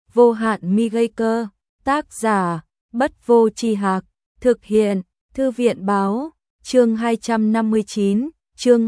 vô hạn mi gây cơ, tác giả, Bất Vô Tri Hạc, thực hiện, Thư viện báo, chương 259, chương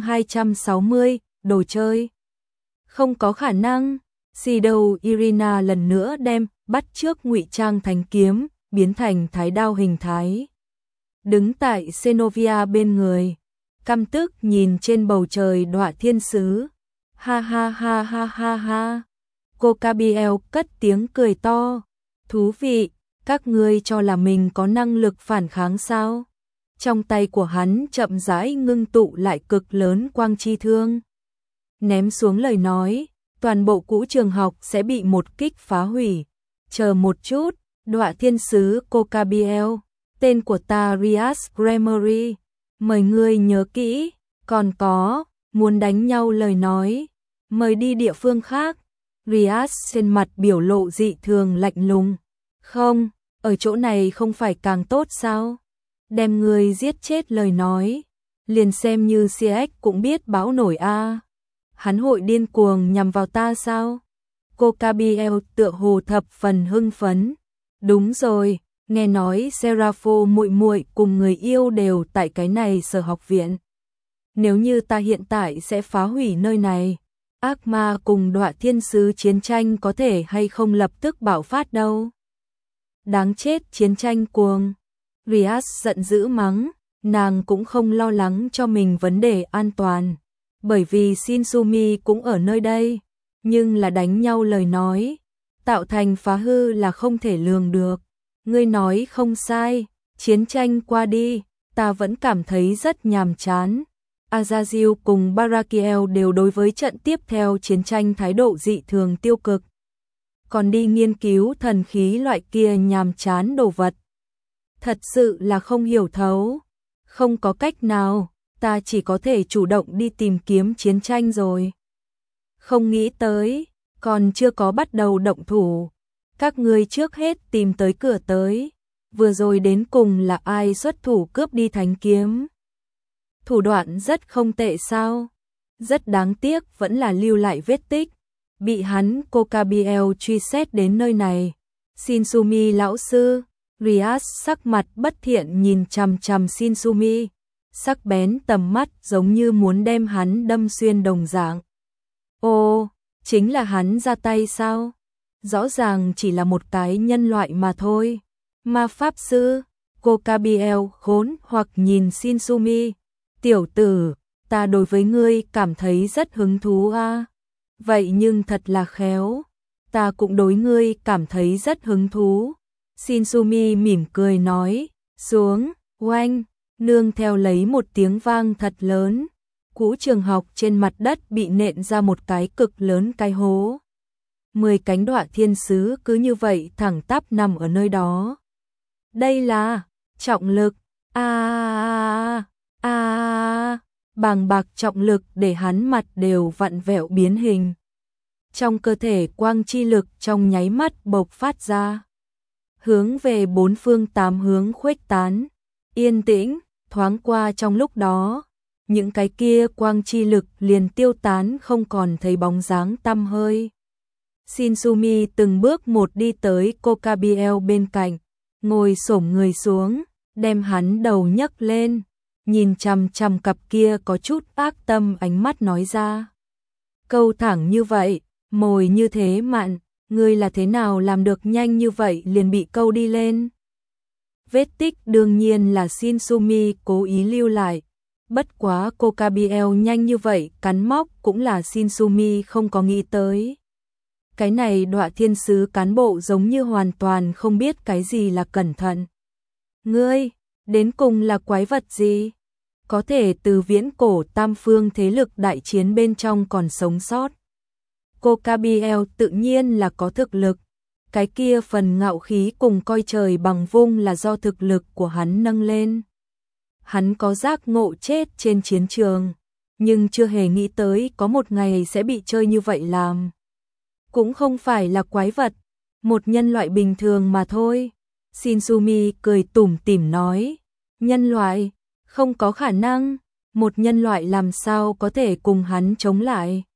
260, đồ chơi. Không có khả năng, gì đâu. Irina lần nữa đem bắt chước ngụy trang thành kiếm, biến thành thái đao hình thái. Đứng tại Xenovia bên người, căm tức nhìn trên bầu trời đọa thiên sứ. Ha ha ha ha ha ha. Cô Cabiel cất tiếng cười to. Thú vị, các ngươi cho là mình có năng lực phản kháng sao? Trong tay của hắn chậm rãi ngưng tụ lại cực lớn quang chi thương. Ném xuống lời nói, toàn bộ cũ trường học sẽ bị một kích phá hủy. Chờ một chút, đọa thiên sứ cô Cabiel, tên của ta Rias Gremory, mời ngươi nhớ kỹ, còn có, muốn đánh nhau lời nói, mời đi địa phương khác. Rias trên mặt biểu lộ dị thường lạnh lùng. Không, ở chỗ này không phải càng tốt sao? Đem ngươi giết chết lời nói, liền xem như CX cũng biết báo nổi a. Hắn hội điên cuồng nhằm vào ta sao? Cô Cabiel tựa hồ thập phần hưng phấn. Đúng rồi, nghe nói Serapho muội muội cùng người yêu đều tại cái này sở học viện. Nếu như ta hiện tại sẽ phá hủy nơi này, ác ma cùng đọa thiên sứ chiến tranh có thể hay không lập tức bạo phát đâu. Đáng chết, chiến tranh cuồng. Rias giận dữ mắng, nàng cũng không lo lắng cho mình vấn đề an toàn, bởi vì Shinsumi cũng ở nơi đây, nhưng là đánh nhau lời nói, tạo thành phá hư là không thể lường được. Ngươi nói không sai, chiến tranh qua đi, ta vẫn cảm thấy rất nhàm chán. Azazil cùng Barakiel đều đối với trận tiếp theo chiến tranh thái độ dị thường tiêu cực. Còn đi nghiên cứu thần khí loại kia nhàm chán đồ vật. Thật sự là không hiểu thấu. Không có cách nào, ta chỉ có thể chủ động đi tìm kiếm chiến tranh rồi. Không nghĩ tới, còn chưa có bắt đầu động thủ. Các ngươi trước hết tìm tới cửa tới. Vừa rồi đến cùng là ai xuất thủ cướp đi thánh kiếm? Thủ đoạn rất không tệ sao? Rất đáng tiếc vẫn là lưu lại vết tích. Bị hắn cô Cabiel truy xét đến nơi này. Shinsumi lão sư, Rias sắc mặt bất thiện nhìn chằm chằm Shinsumi, sắc bén tầm mắt giống như muốn đem hắn đâm xuyên đồng dạng. Ô, chính là hắn ra tay sao? Rõ ràng chỉ là một cái nhân loại mà thôi. Ma pháp sư, cô Cabiel khốn hoặc nhìn Shinsumi. Tiểu tử, ta đối với ngươi cảm thấy rất hứng thú a. Vậy nhưng thật là khéo, ta cũng đối ngươi cảm thấy rất hứng thú. Shinsumi mỉm cười nói, xuống, oanh, nương theo lấy một tiếng vang thật lớn. Cũ trường học trên mặt đất bị nện ra một cái cực lớn cái hố. 10 cánh đọa thiên sứ cứ như vậy thẳng tắp nằm ở nơi đó. Đây là trọng lực, bàng bạc trọng lực để hắn mặt đều vặn vẹo biến hình. Trong cơ thể quang chi lực trong nháy mắt bộc phát ra, hướng về bốn phương tám hướng khuếch tán. Yên tĩnh, thoáng qua trong lúc đó, những cái kia quang chi lực liền tiêu tán không còn thấy bóng dáng tăm hơi. Shinsumi từng bước một đi tới cô Cabiel bên cạnh, ngồi xổm người xuống, đem hắn đầu nhấc lên, nhìn chằm chằm cặp kia có chút ác tâm ánh mắt nói ra. Câu thẳng như vậy, mồi như thế mặn, ngươi là thế nào làm được nhanh như vậy liền bị câu đi lên? Vết tích đương nhiên là Shinsumi cố ý lưu lại, bất quá cô Cabiel nhanh như vậy cắn móc cũng là Shinsumi không có nghĩ tới. Cái này đọa thiên sứ cán bộ giống như hoàn toàn không biết cái gì là cẩn thận. Ngươi, đến cùng là quái vật gì? Có thể từ viễn cổ tam phương thế lực đại chiến bên trong còn sống sót. Cô Cabiel tự nhiên là có thực lực. Cái kia phần ngạo khí cùng coi trời bằng vung là do thực lực của hắn nâng lên. Hắn có giác ngộ chết trên chiến trường, nhưng chưa hề nghĩ tới có một ngày sẽ bị chơi như vậy làm. Cũng không phải là quái vật, một nhân loại bình thường mà thôi. Shinsumi cười tủm tỉm nói, nhân loại, không có khả năng, một nhân loại làm sao có thể cùng hắn chống lại.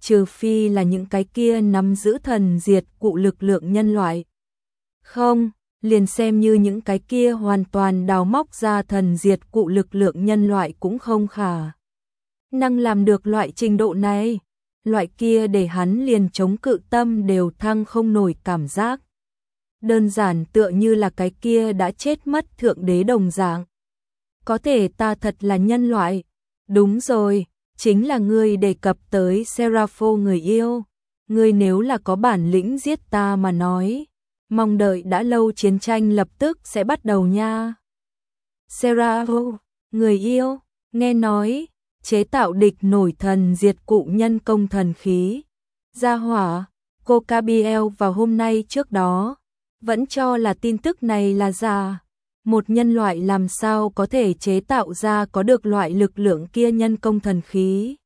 trừ phi là những cái kia nắm giữ thần diệt cụ lực lượng nhân loại. Không, liền xem như những cái kia hoàn toàn đào móc ra thần diệt cụ lực lượng nhân loại cũng không khả năng làm được loại trình độ này. Loại kia để hắn liền chống cự tâm đều thăng không nổi cảm giác. Đơn giản tựa như là cái kia đã chết mất thượng đế đồng dạng. Có thể ta thật là nhân loại. Đúng rồi, chính là ngươi đề cập tới Serapho người yêu. Ngươi nếu là có bản lĩnh giết ta mà nói, mong đợi đã lâu chiến tranh lập tức sẽ bắt đầu nha. Serapho, người yêu, nghe nói, chế tạo địch nổi thần diệt cụ nhân công thần khí. Gia hỏa, cô Cabiel vào hôm nay trước đó, vẫn cho là tin tức này là giả. Một nhân loại làm sao có thể chế tạo ra có được loại lực lượng kia nhân công thần khí.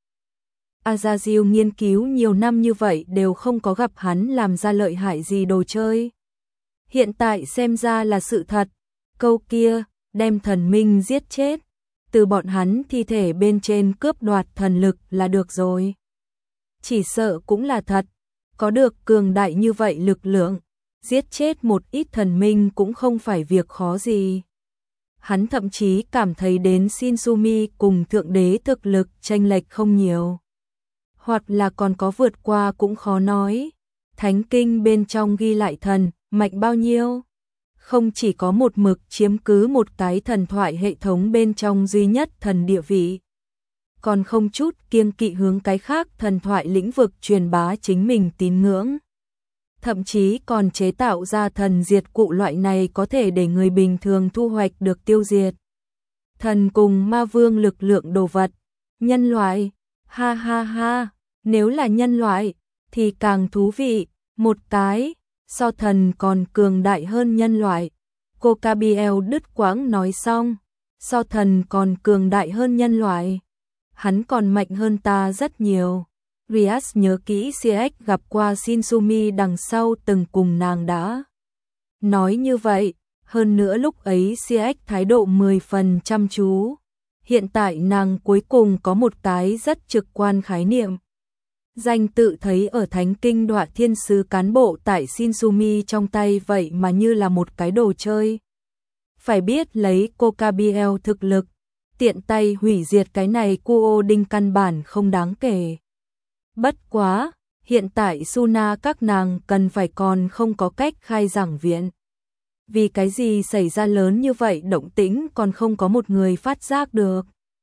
Azazil nghiên cứu nhiều năm như vậy đều không có gặp hắn làm ra lợi hại gì đồ chơi. Hiện tại xem ra là sự thật, câu kia, đem thần minh giết chết, từ bọn hắn thi thể bên trên cướp đoạt thần lực là được rồi. Chỉ sợ cũng là thật, có được cường đại như vậy lực lượng, giết chết một ít thần minh cũng không phải việc khó gì. Hắn thậm chí cảm thấy đến Shinsumi cùng thượng đế thực lực chênh lệch không nhiều. Hoặc là còn có vượt qua cũng khó nói. Thánh kinh bên trong ghi lại thần, mạnh bao nhiêu? Không chỉ có một mực chiếm cứ một cái thần thoại hệ thống bên trong duy nhất thần địa vị. Còn không chút kiêng kỵ hướng cái khác thần thoại lĩnh vực truyền bá chính mình tín ngưỡng. Thậm chí còn chế tạo ra thần diệt cụ loại này có thể để người bình thường thu hoạch được tiêu diệt. Thần cùng ma vương lực lượng đồ vật. Nhân loại, ha ha ha, nếu là nhân loại, thì càng thú vị, một cái, so thần còn cường đại hơn nhân loại. Cô Cabiel đứt quãng nói xong, so thần còn cường đại hơn nhân loại. Hắn còn mạnh hơn ta rất nhiều. Rias nhớ kỹ CX gặp qua Shinsumi đằng sau từng cùng nàng đã nói như vậy, hơn nữa lúc ấy CX thái độ 10 phần chăm chú. Hiện tại nàng cuối cùng có một cái rất trực quan khái niệm. Danh tự thấy ở Thánh Kinh Đoạ Thiên Sứ cán bộ tại Shinsumi trong tay vậy mà như là một cái đồ chơi. Phải biết lấy cô Cabiel thực lực, tiện tay hủy diệt cái này Kuo Đinh căn bản không đáng kể. Bất quá, hiện tại Suna các nàng cần phải còn không có cách khai giảng viện. Vì cái gì xảy ra lớn như vậy động tĩnh còn không có một người phát giác được.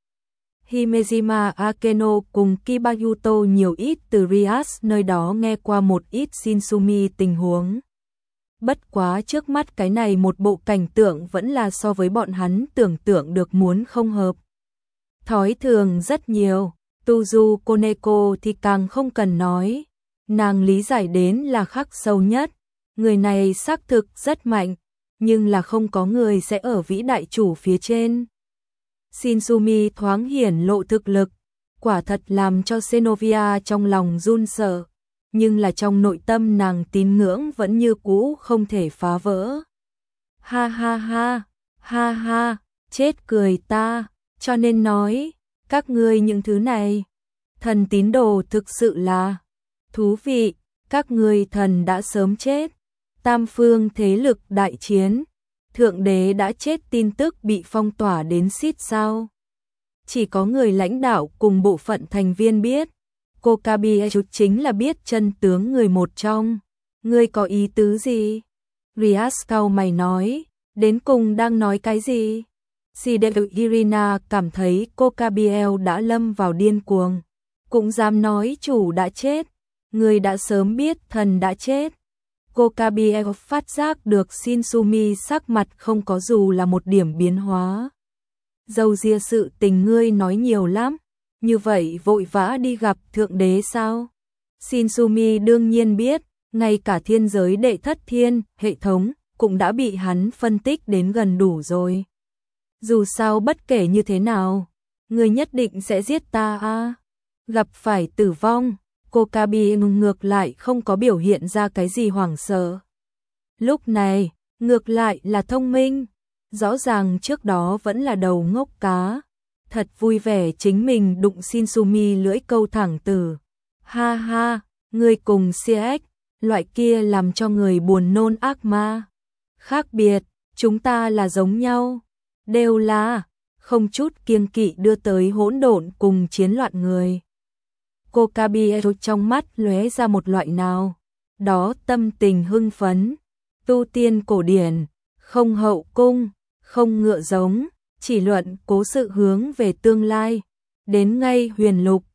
Himejima Akeno cùng Kibayuto nhiều ít từ Rias nơi đó nghe qua một ít Shinsumi tình huống. Bất quá trước mắt cái này một bộ cảnh tượng vẫn là so với bọn hắn tưởng tượng được muốn không hợp. Thói thường rất nhiều. Tuzu Koneko thì càng không cần nói, nàng lý giải đến là khắc sâu nhất, người này xác thực rất mạnh, nhưng là không có người sẽ ở vĩ đại chủ phía trên. Shinsumi thoáng hiển lộ thực lực, quả thật làm cho Xenovia trong lòng run sợ, nhưng là trong nội tâm nàng tín ngưỡng vẫn như cũ không thể phá vỡ. Ha ha ha, ha ha, chết cười ta, cho nên nói, các ngươi những thứ này, thần tín đồ thực sự là thú vị, các ngươi thần đã sớm chết, tam phương thế lực đại chiến, thượng đế đã chết tin tức bị phong tỏa đến xít sao. Chỉ có người lãnh đạo cùng bộ phận thành viên biết, cô Kabi chính là biết chân tướng người một trong, ngươi có ý tứ gì? Rias cau mày nói, đến cùng đang nói cái gì? Shideru Irina cảm thấy cô Cabiel đã lâm vào điên cuồng, cũng dám nói chủ đã chết, người đã sớm biết thần đã chết. Cô Cabiel phát giác được Shinsumi sắc mặt không có dù là một điểm biến hóa. Dâu ria sự tình ngươi nói nhiều lắm, như vậy vội vã đi gặp thượng đế sao? Shinsumi đương nhiên biết, ngay cả thiên giới đệ thất thiên, hệ thống, cũng đã bị hắn phân tích đến gần đủ rồi. Dù sao bất kể như thế nào, người nhất định sẽ giết ta à? Gặp phải tử vong, cô Kabi ngược lại không có biểu hiện ra cái gì hoảng sợ. Lúc này, ngược lại là thông minh, rõ ràng trước đó vẫn là đầu ngốc cá. Thật vui vẻ chính mình đụng Shinsumi lưỡi câu thẳng từ. Ha ha, người cùng CX, loại kia làm cho người buồn nôn ác ma. Khác biệt, chúng ta là giống nhau, đều là, không chút kiêng kỵ đưa tới hỗn độn cùng chiến loạn người. Cô Kabiero trong mắt lóe ra một loại nào đó tâm tình hưng phấn, tu tiên cổ điển, không hậu cung, không ngựa giống, chỉ luận cố sự hướng về tương lai, đến ngay huyền lục,